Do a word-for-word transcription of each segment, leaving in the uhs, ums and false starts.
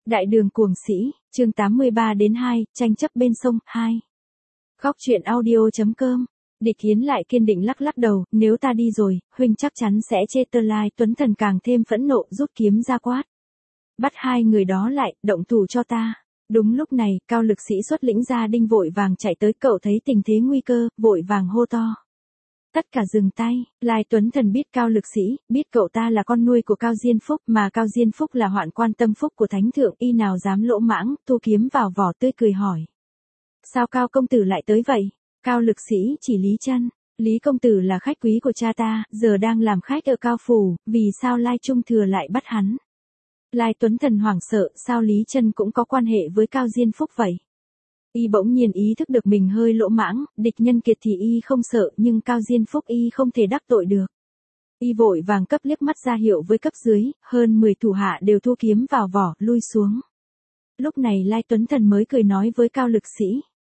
Đại đường cuồng sĩ, chương tám mươi ba đến hai, tranh chấp bên sông, hai. Góc truyện audio.com. Địch Hiến lại kiên định lắc lắc đầu, nếu ta đi rồi, huynh chắc chắn sẽ chê tơ lai. Tuấn Thần càng thêm phẫn nộ, rút kiếm ra quát. Bắt hai người đó lại, động thủ cho ta. Đúng lúc này, Cao Lực Sĩ xuất lĩnh gia đinh vội vàng chạy tới, cậu thấy tình thế nguy cơ, vội vàng hô to. Tất cả dừng tay. Lai Tuấn Thần biết Cao Lực Sĩ, biết cậu ta là con nuôi của Cao Diên Phúc, mà Cao Diên Phúc là hoạn quan tâm phúc của thánh thượng, y nào dám lỗ mãng, thu kiếm vào vỏ tươi cười hỏi. Sao Cao công tử lại tới vậy? Cao Lực Sĩ chỉ Lý Chân. Lý công tử là khách quý của cha ta, giờ đang làm khách ở Cao phủ, vì sao Lai Trung Thừa lại bắt hắn? Lai Tuấn Thần hoảng sợ, sao Lý Chân cũng có quan hệ với Cao Diên Phúc vậy? Y bỗng nhiên ý thức được mình hơi lỗ mãng, địch nhân kiệt thì y không sợ, nhưng Cao Diên Phúc y không thể đắc tội được. Y vội vàng cấp liếc mắt ra hiệu với cấp dưới, hơn mười thủ hạ đều thu kiếm vào vỏ, lui xuống. Lúc này Lai Tuấn Thần mới cười nói với Cao Lực Sĩ.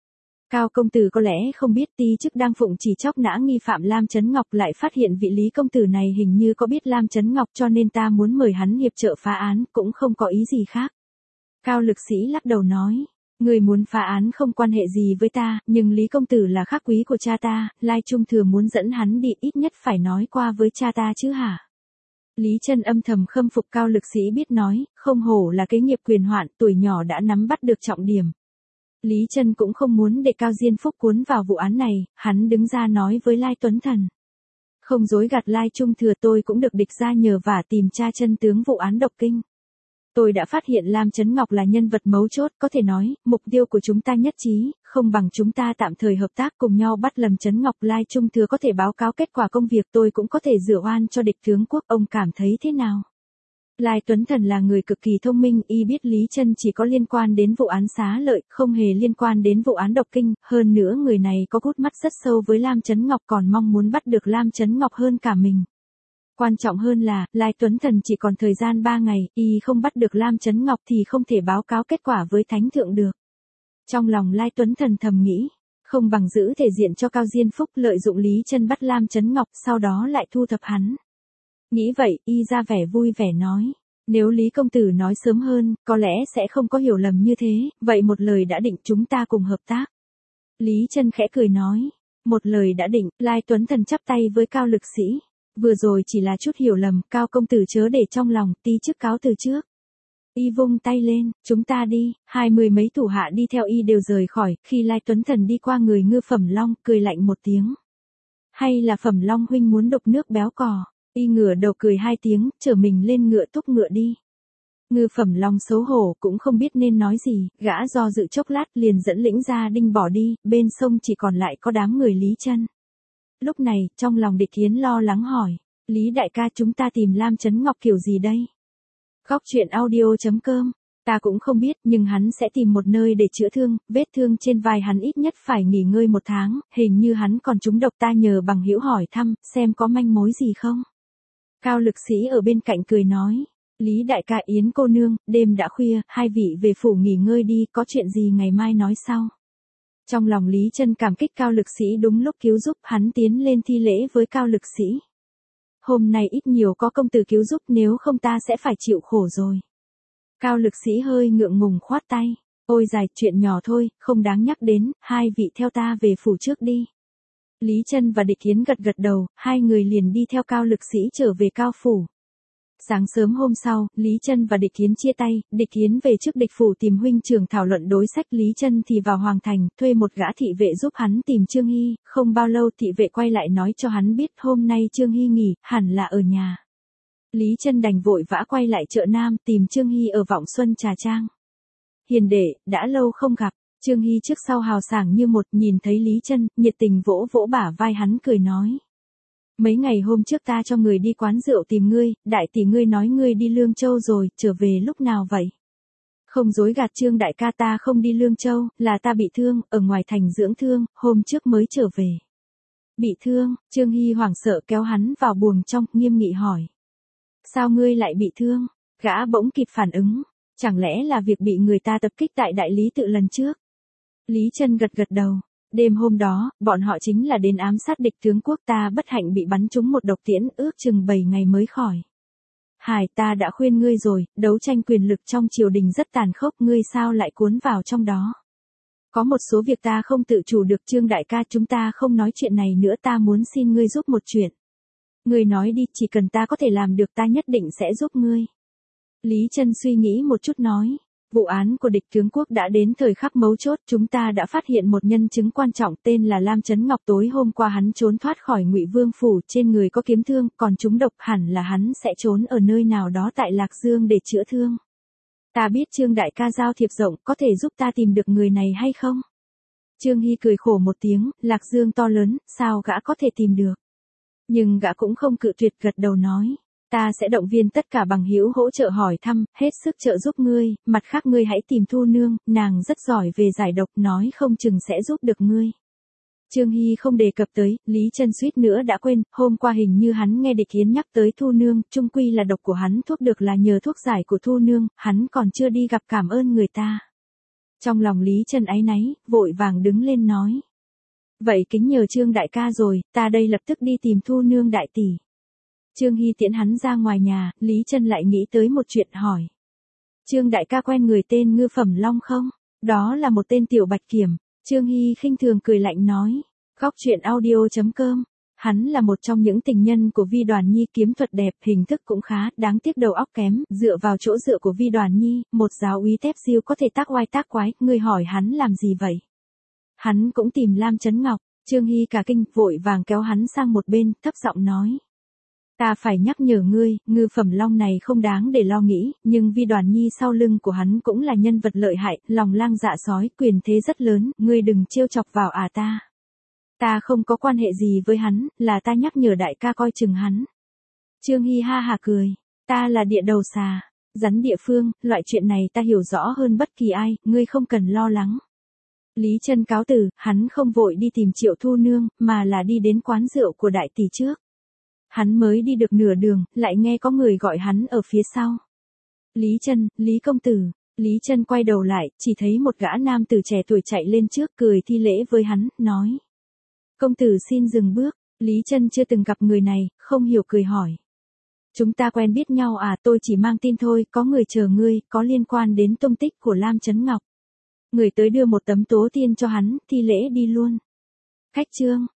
Cao công tử có lẽ không biết ti chức đang phụng chỉ chóc nã nghi phạm Lam Chấn Ngọc, lại phát hiện vị Lý công tử này hình như có biết Lam Chấn Ngọc, cho nên ta muốn mời hắn hiệp trợ phá án, cũng không có ý gì khác. Cao Lực Sĩ lắc đầu nói. Người muốn phá án không quan hệ gì với ta, nhưng Lý công tử là khách quý của cha ta, Lai Trung Thừa muốn dẫn hắn đi, ít nhất phải nói qua với cha ta chứ hả? Lý Chân âm thầm khâm phục Cao Lực Sĩ biết nói, không hổ là kế nghiệp quyền hoạn, tuổi nhỏ đã nắm bắt được trọng điểm. Lý Chân cũng không muốn để Cao Diên Phúc cuốn vào vụ án này, hắn đứng ra nói với Lai Tuấn Thần. Không dối gạt Lai Trung Thừa, tôi cũng được địch ra nhờ vả tìm tra chân tướng vụ án độc kinh. Tôi đã phát hiện Lam Chấn Ngọc là nhân vật mấu chốt, có thể nói, mục tiêu của chúng ta nhất trí, không bằng chúng ta tạm thời hợp tác cùng nhau bắt Lam Chấn Ngọc. Lai Trung Thừa có thể báo cáo kết quả công việc, tôi cũng có thể rửa oan cho địch tướng quốc, ông cảm thấy thế nào? Lai Tuấn Thần là người cực kỳ thông minh, y biết Lý Chân chỉ có liên quan đến vụ án Xá Lợi, không hề liên quan đến vụ án độc kinh, hơn nữa người này có cút mắt rất sâu với Lam Chấn Ngọc, còn mong muốn bắt được Lam Chấn Ngọc hơn cả mình. Quan trọng hơn là, Lai Tuấn Thần chỉ còn thời gian ba ngày, y không bắt được Lam Chấn Ngọc thì không thể báo cáo kết quả với Thánh Thượng được. Trong lòng Lai Tuấn Thần thầm nghĩ, không bằng giữ thể diện cho Cao Diên Phúc, lợi dụng Lý Chân bắt Lam Chấn Ngọc, sau đó lại thu thập hắn. Nghĩ vậy, y ra vẻ vui vẻ nói, nếu Lý công tử nói sớm hơn, có lẽ sẽ không có hiểu lầm như thế, vậy một lời đã định, chúng ta cùng hợp tác. Lý Chân khẽ cười nói, một lời đã định. Lai Tuấn Thần chắp tay với Cao Lực Sĩ. Vừa rồi chỉ là chút hiểu lầm, Cao công tử chớ để trong lòng, ti chức cáo từ trước. Y vung tay lên, chúng ta đi. Hai mươi mấy thủ hạ đi theo y đều rời khỏi, khi Lai Tuấn Thần đi qua người Ngư Phẩm Long, cười lạnh một tiếng. Hay là Phẩm Long huynh muốn đục nước béo cò? Y ngửa đầu cười hai tiếng, chở mình lên ngựa thúc ngựa đi. Ngư Phẩm Long xấu hổ cũng không biết nên nói gì, gã do dự chốc lát liền dẫn lĩnh gia đinh bỏ đi, bên sông chỉ còn lại có đám người Lý Chân. Lúc này, trong lòng Địch Hiến lo lắng hỏi, Lý đại ca, chúng ta tìm Lam Chấn Ngọc kiểu gì đây? Góc truyện audio.com. Ta cũng không biết, nhưng hắn sẽ tìm một nơi để chữa thương, vết thương trên vai hắn ít nhất phải nghỉ ngơi một tháng, hình như hắn còn trúng độc, ta nhờ bằng hữu hỏi thăm, xem có manh mối gì không? Cao Lực Sĩ ở bên cạnh cười nói, Lý đại ca, Yến cô nương, đêm đã khuya, hai vị về phủ nghỉ ngơi đi, có chuyện gì ngày mai nói sau. Trong lòng Lý Chân cảm kích Cao Lực Sĩ đúng lúc cứu giúp, hắn tiến lên thi lễ với Cao Lực Sĩ. Hôm nay ít nhiều có công tử cứu giúp, nếu không ta sẽ phải chịu khổ rồi. Cao Lực Sĩ hơi ngượng ngùng khoát tay. Ôi dài, chuyện nhỏ thôi, không đáng nhắc đến, hai vị theo ta về phủ trước đi. Lý Chân và Địch Hiến gật gật đầu, hai người liền đi theo Cao Lực Sĩ trở về Cao phủ. Sáng sớm hôm sau, Lý Chân và Địch Hiến chia tay, Địch Hiến về trước địch phủ tìm huynh trưởng thảo luận đối sách, Lý Chân thì vào Hoàng thành, thuê một gã thị vệ giúp hắn tìm Trương Hy, không bao lâu thị vệ quay lại nói cho hắn biết hôm nay Trương Hy nghỉ, hẳn là ở nhà. Lý Chân đành vội vã quay lại chợ Nam tìm Trương Hy ở Vọng Xuân Trà Trang. Hiền đệ, đã lâu không gặp. Trương Hy trước sau hào sảng như một, nhìn thấy Lý Chân, nhiệt tình vỗ vỗ bả vai hắn cười nói. Mấy ngày hôm trước ta cho người đi quán rượu tìm ngươi, đại tỷ ngươi nói ngươi đi Lương Châu rồi, trở về lúc nào vậy? Không dối gạt Trương đại ca, ta không đi Lương Châu, là ta bị thương, ở ngoài thành dưỡng thương, hôm trước mới trở về. Bị thương? Trương Hy hoảng sợ kéo hắn vào buồng trong, nghiêm nghị hỏi. Sao ngươi lại bị thương? Gã bỗng kịp phản ứng, chẳng lẽ là việc bị người ta tập kích tại đại lý tự lần trước? Lý Chân gật gật đầu. Đêm hôm đó, bọn họ chính là đến ám sát địch tướng quốc, ta bất hạnh bị bắn trúng một độc tiễn, ước chừng bảy ngày mới khỏi. Hải, ta đã khuyên ngươi rồi, đấu tranh quyền lực trong triều đình rất tàn khốc, ngươi sao lại cuốn vào trong đó. Có một số việc ta không tự chủ được. Trương đại ca, chúng ta không nói chuyện này nữa, ta muốn xin ngươi giúp một chuyện. Ngươi nói đi, chỉ cần ta có thể làm được ta nhất định sẽ giúp ngươi. Lý Chân suy nghĩ một chút nói. Vụ án của địch tướng quốc đã đến thời khắc mấu chốt, chúng ta đã phát hiện một nhân chứng quan trọng tên là Lam Chấn Ngọc. Tối hôm qua hắn trốn thoát khỏi Ngụy Vương phủ, trên người có kiếm thương, còn trúng độc, hẳn là hắn sẽ trốn ở nơi nào đó tại Lạc Dương để chữa thương. Ta biết Trương đại ca giao thiệp rộng, có thể giúp ta tìm được người này hay không? Trương Hy cười khổ một tiếng, Lạc Dương to lớn, sao gã có thể tìm được? Nhưng gã cũng không cự tuyệt, gật đầu nói. Ta sẽ động viên tất cả bằng hữu hỗ trợ hỏi thăm, hết sức trợ giúp ngươi, mặt khác ngươi hãy tìm Thu Nương, nàng rất giỏi về giải độc, nói không chừng sẽ giúp được ngươi. Trương Hy không đề cập tới, Lý Chân suýt nữa đã quên, hôm qua hình như hắn nghe Địch Hiến nhắc tới Thu Nương, chung quy là độc của hắn thuốc được là nhờ thuốc giải của Thu Nương, hắn còn chưa đi gặp cảm ơn người ta. Trong lòng Lý Chân áy náy, vội vàng đứng lên nói. Vậy kính nhờ Trương đại ca rồi, ta đây lập tức đi tìm Thu Nương đại tỷ. Trương Hy tiễn hắn ra ngoài nhà, Lý Chân lại nghĩ tới một chuyện hỏi. Trương đại ca quen người tên Ngư Phẩm Long không? Đó là một tên tiểu bạch kiểm. Trương Hy khinh thường cười lạnh nói. Góc truyện audio chấm com. Hắn là một trong những tình nhân của Vi Đoàn Nhi, kiếm thuật đẹp, hình thức cũng khá, đáng tiếc đầu óc kém, dựa vào chỗ dựa của Vi Đoàn Nhi, một giáo úy tép diêu có thể tác oai tác quái, người hỏi hắn làm gì vậy? Hắn cũng tìm Lam Chấn Ngọc. Trương Hy cả kinh, vội vàng kéo hắn sang một bên, thấp giọng nói. Ta phải nhắc nhở ngươi, Ngư Phẩm Long này không đáng để lo nghĩ, nhưng Vi Đoàn Nhi sau lưng của hắn cũng là nhân vật lợi hại, lòng lang dạ sói, quyền thế rất lớn, ngươi đừng trêu chọc vào à ta. Ta không có quan hệ gì với hắn, là ta nhắc nhở đại ca coi chừng hắn. Trương Hy ha hà cười, ta là địa đầu xà, rắn địa phương, loại chuyện này ta hiểu rõ hơn bất kỳ ai, ngươi không cần lo lắng. Lý Chân cáo từ, hắn không vội đi tìm Triệu Thu Nương, mà là đi đến quán rượu của đại tỷ trước. Hắn mới đi được nửa đường, lại nghe có người gọi hắn ở phía sau. Lý Chân, Lý công tử. Lý Chân quay đầu lại, chỉ thấy một gã nam tử trẻ tuổi chạy lên trước, cười thi lễ với hắn, nói. Công tử xin dừng bước. Lý Chân chưa từng gặp người này, không hiểu cười hỏi. Chúng ta quen biết nhau à, tôi chỉ mang tin thôi, có người chờ ngươi, có liên quan đến tung tích của Lam Chấn Ngọc. Người tới đưa một tấm tố tiên cho hắn, thi lễ đi luôn. Khách trương.